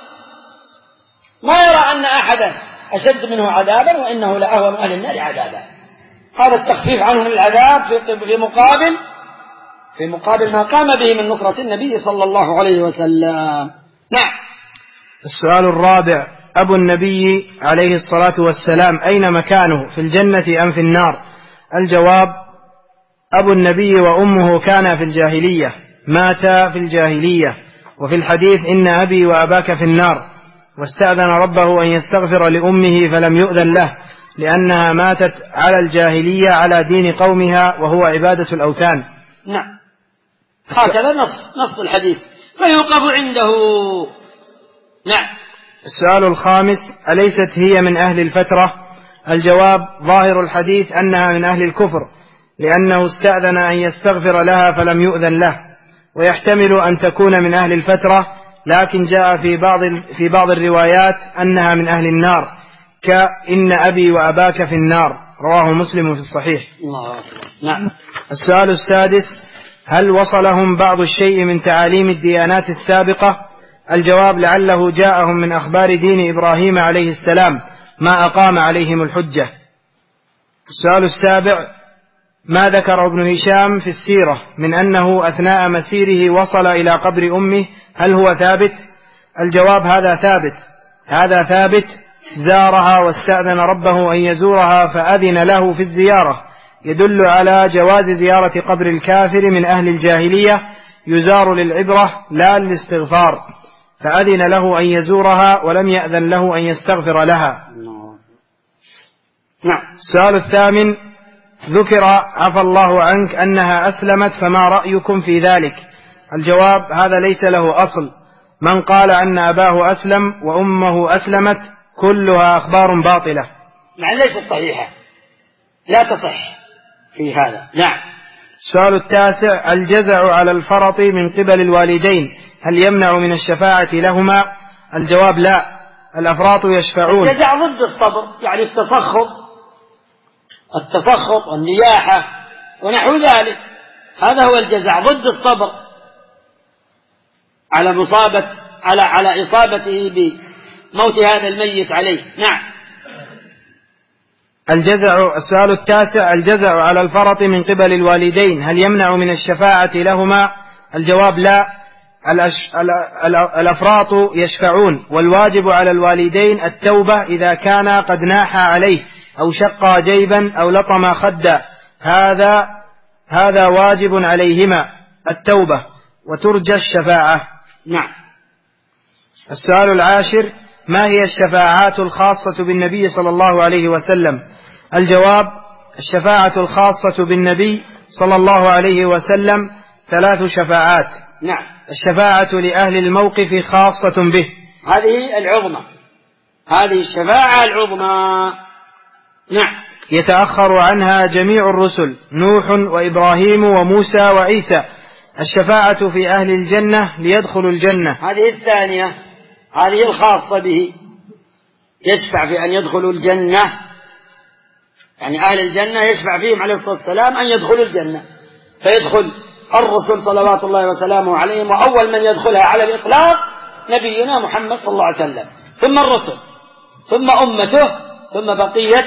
ما يرى أن أحدا أشد منه عذابا، وإنه لأهون أهل النار عذابا. هذا التخفيف عنه من العذاب في مقابل في مقابل ما قام به من نصرة النبي صلى الله عليه وسلم. نعم. السؤال الرابع: أبو النبي عليه الصلاة والسلام أين مكانه، في الجنة أم في النار؟ الجواب: أبو النبي وأمه كانا في الجاهلية، ماتا في الجاهلية، وفي الحديث إن أبي وأباك في النار، واستأذن ربه أن يستغفر لأمه فلم يؤذن له، لأنها ماتت على الجاهلية على دين قومها وهو عبادة الأوثان. نعم، هكذا نص, نص الحديث، فيوقف عنده. نعم. السؤال الخامس: أليست هي من أهل الفترة؟ الجواب: ظاهر الحديث أنها من أهل الكفر، لأنه استأذن أن يستغفر لها فلم يؤذن له، ويحتمل أن تكون من أهل الفترة، لكن جاء في بعض في بعض الروايات أنها من أهل النار، كإن أبي وأباك في النار، رواه مسلم في الصحيح. نعم. السؤال السادس: هل وصلهم بعض الشيء من تعاليم الديانات السابقة؟ الجواب: لعله جاءهم من أخبار دين إبراهيم عليه السلام ما أقام عليهم الحجة. السؤال السابع: ما ذكر ابن هشام في السيرة من أنه أثناء مسيره وصل إلى قبر أمه، هل هو ثابت؟ الجواب: هذا ثابت هذا ثابت زارها واستأذن ربه أن يزورها فأذن له في الزيارة، يدل على جواز زيارة قبر الكافر من أهل الجاهلية، يزار للعبرة لا للاستغفار، فأذن له أن يزورها ولم يأذن له أن يستغفر لها. نعم. السؤال الثامن: ذكر عفى الله عنك أنها أسلمت، فما رأيكم في ذلك؟ الجواب: هذا ليس له أصل، من قال أن أباه أسلم وأمه أسلمت كلها أخبار باطلة، مع ليست صحيحة، لا تصح في هذا. نعم. السؤال التاسع: الجزع على الفرط من قبل الوالدين هل يمنع من الشفاعة لهما؟ الجواب: لا، الأفراط يشفعون. الجزع ضد الصبر، يعني التسخط التسخط والنياحة ونحو ذلك، هذا هو الجزع ضد الصبر على مصابة على على إصابته بموت هذا الميت عليه. نعم. الجزع. السؤال التاسع: الجزع على الفرط من قبل الوالدين هل يمنع من الشفاعة لهما؟ الجواب: لا، الأش... الأفراط يشفعون، والواجب على الوالدين التوبة إذا كان قد ناح عليه أو شق جيبا أو لطم خدا، هذا هذا واجب عليهما التوبة وترجى الشفاعة. نعم. السؤال العاشر: ما هي الشفاعات الخاصة بالنبي صلى الله عليه وسلم؟ الجواب: الشفاعة الخاصة بالنبي صلى الله عليه وسلم ثلاث شفاعات. نعم. الشفاعة لأهل الموقف خاصة به، هذه العظمى، هذه الشفاعة العظمى. نعم. يتأخر عنها جميع الرسل، نوح وإبراهيم وموسى وعيسى. الشفاعة في أهل الجنة ليدخلوا الجنة، هذه الثانية، هذه الخاصة به، يشفع في أن يدخلوا الجنة، يعني أهل الجنة يشفع فيهم عليه الصلاة والسلام أن يدخلوا الجنة، فيدخل الرسل صلوات الله وسلامه عليهم، وأول من يدخلها على الإطلاق نبينا محمد صلى الله عليه وسلم، ثم الرسل، ثم أمته، ثم بقية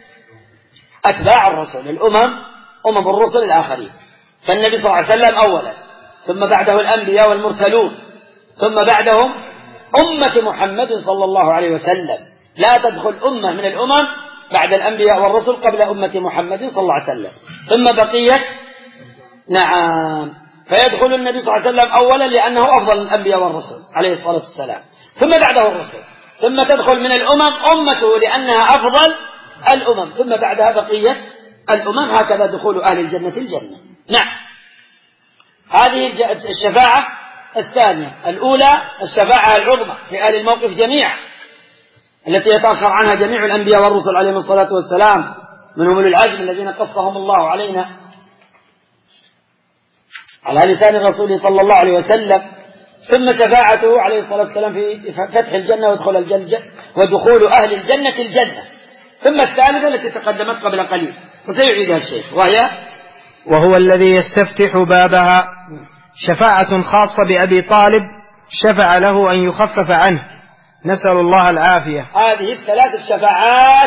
أتباع الرسل، الأمم، أمم الرسل الآخرين. فالنبي صلى الله عليه وسلم أولا، ثم بعده الأنبياء والمرسلون، ثم بعدهم أمة محمد صلى الله عليه وسلم. لا تدخل أمة من الأمم بعد الأنبياء والرسل قبل أمة محمد صلى الله عليه وسلم، ثم بقية. نعم. فيدخل النبي صلى الله عليه وسلم أولا لأنه أفضل الأنبياء والرسل عليه الصلاة والسلام، ثم بعده الرسل، ثم تدخل من الأمم أمته لأنها أفضل الأمم، ثم بعدها بقية الأمم، هكذا دخول أهل الجنة الجنة. نعم. هذه الشفاعة الثانية. الأولى الشفاعة العظمى في أهل الموقف جميعا، التي يتأخر عنها جميع الأنبياء والرسل عليهم الصلاة والسلام، منهم أولو العزم الذين قصهم الله علينا على لسان الرسول صلى الله عليه وسلم. ثم شفاعته عليه الصلاة والسلام في فتح الجنة ودخول الجنة ودخول أهل الجنة الجنة. ثم الثالثة التي تقدمت قبل قليل وسيعيدها الشيخ، وهي وهو الذي يستفتح بابها، شفاعة خاصة بأبي طالب، شفع له أن يخفف عنه، نسأل الله العافية. هذه الثلاث الشفاعات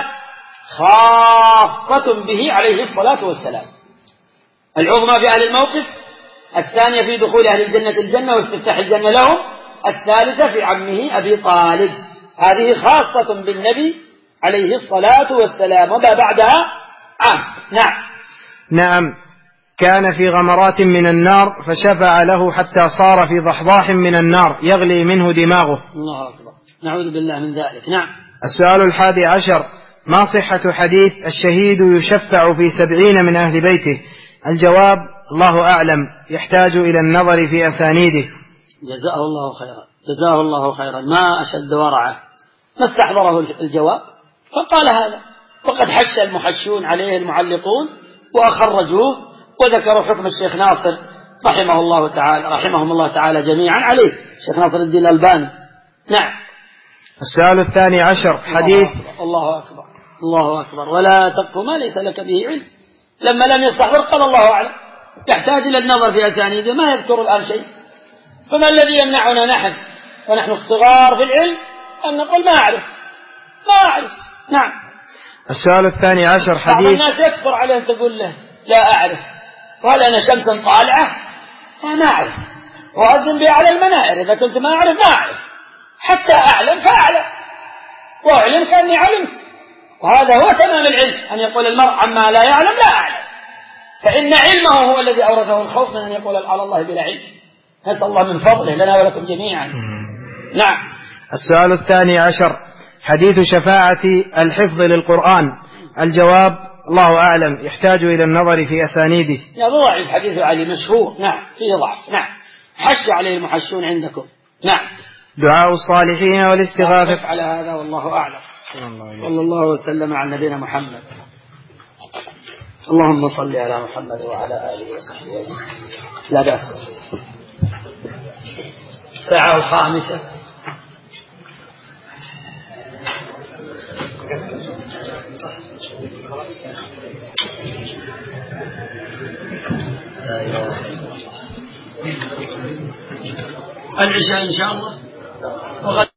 خاصة به عليه الصلاة والسلام: العظمى في أهل الموقف، الثانية في دخول أهل الجنة الجنة واستفتاح الجنة لهم، الثالثة في عمه أبي طالب. هذه خاصة بالنبي عليه الصلاة والسلام، وما بعدها عام. نعم. نعم. كان في غمرات من النار فشفع له حتى صار في ضحضاح من النار يغلي منه دماغه. الله أكبر، نعوذ بالله من ذلك. نعم. السؤال الحادي عشر: ما صحة حديث الشهيد يشفع في سبعين من أهل بيته؟ الجواب: الله أعلم، يحتاج إلى النظر في أسانيده. جزاه الله خيرا، جزاه الله خيرا، ما أشد ورعه، ما استحضره الجواب فقال هذا، وقد حش المحشون عليه المعلقون وأخرجوه وذكروا حكم الشيخ ناصر رحمه الله تعالى، رحمهم الله تعالى جميعا عليه، الشيخ ناصر الدين الألباني. نعم. السؤال الثاني عشر: حديث الله أكبر، الله أكبر، ولا تقف ما ليس لك به علم. لما لم يستحضر قال الله أعلم، يحتاج إلى النظر في أسانيده، ما يذكر الآن شيء. فما الذي يمنعنا نحن ونحن الصغار في العلم أن نقول ما أعرف ما أعرف. نعم. السؤال الثاني عشر حديث. بعض الناس يكفر عليه أن تقول له لا أعرف، قال أنا شمس طالعة ما أعرف، وأذن بي على المنائر إذا كنت ما أعرف ما أعرف، حتى أعلم فأعلم، وأعلم كأني علمت. وهذا هو تمام العلم، أن يقول المرء عما لا يعلم لا أعلم، فإن علمه هو الذي أورثه الخوف من أن يقول على الله بلا علم. نسأل الله من فضله لنا ولكم جميعا. نعم. السؤال الثاني عشر حديث شفاعة الحفظ للقرآن. الجواب الله أعلم، يحتاج إلى النظر في أسانيده. يا ضعيف حديث علي مشهور. نعم فيه ضعف. نعم. حش عليه المحشون عندكم. نعم. دعاء الصالحين والاستغاثة. على هذا والله أعلم. صلى الله وسلم على نبينا محمد. اللهم صل على محمد وعلى آله وصحبه أجمعين. لا بأس. الساعة الخامسة. العشاء إن شاء الله.